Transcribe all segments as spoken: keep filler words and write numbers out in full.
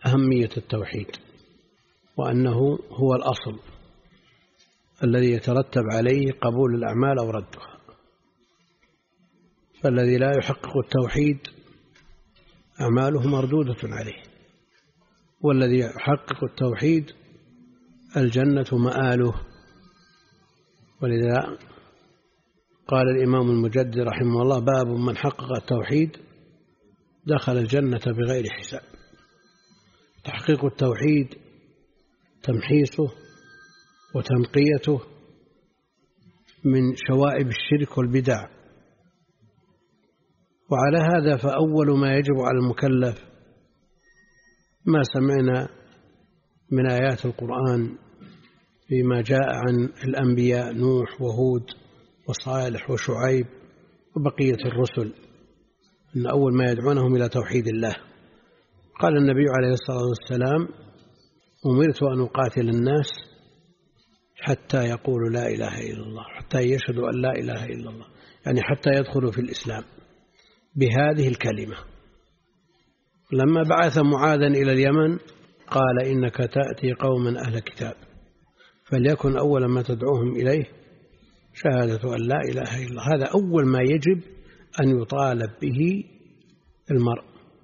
أهمية التوحيد وأنه هو الأصل الذي يترتب عليه قبول الأعمال أو ردها، فالذي لا يحقق التوحيد أعماله مردودة عليه، والذي يحقق التوحيد الجنة مآله. ولذا قال الإمام المجدد رحمه الله: باب من حقق التوحيد دخل الجنة بغير حساب. تحقيق التوحيد تمحيصه وتنقيته من شوائب الشرك والبدع. وعلى هذا فأول ما يجب على المكلف ما سمعنا من آيات القرآن فيما جاء عن الأنبياء نوح وهود وصالح وشعيب وبقية الرسل، أن أول ما يدعونهم إلى توحيد الله. قال النبي عليه الصلاة والسلام: أمرت أن أقاتل الناس حتى يقولوا لا إله إلا الله، حتى يشهدوا أن لا إله إلا الله، يعني حتى يدخلوا في الإسلام بهذه الكلمة. لما بعث معاذا إلى اليمن قال: إنك تأتي قوما أهل كتاب فليكن أول ما تدعوهم إليه شهادة أن لا إله إلا الله. هذا أول ما يجب أن يطالب به المرء.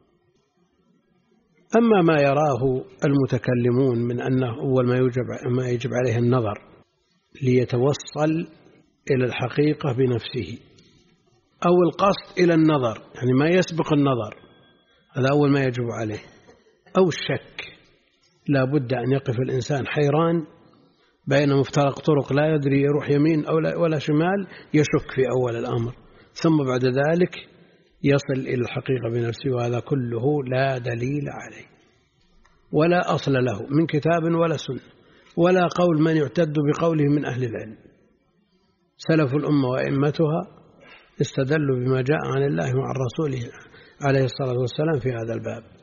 أما ما يراه المتكلمون من أنه أول ما يجب, ما يجب عليه النظر ليتوصل إلى الحقيقة بنفسه، أو القصد إلى النظر، يعني ما يسبق النظر، هذا أول ما يجب عليه، أو الشك، لا بد أن يقف الإنسان حيران بين مفترق طرق لا يدري يروح يمين أو ولا شمال، يشك في أول الأمر، ثم بعد ذلك يصل إلى الحقيقة بنفسه. وهذا كله لا دليل عليه ولا أصل له من كتاب ولا سنة ولا قول من يعتد بقوله من أهل العلم. سلف الأمة وأئمتها استدلوا بما جاء عن الله وعن رسوله عليه الصلاة والسلام في هذا الباب.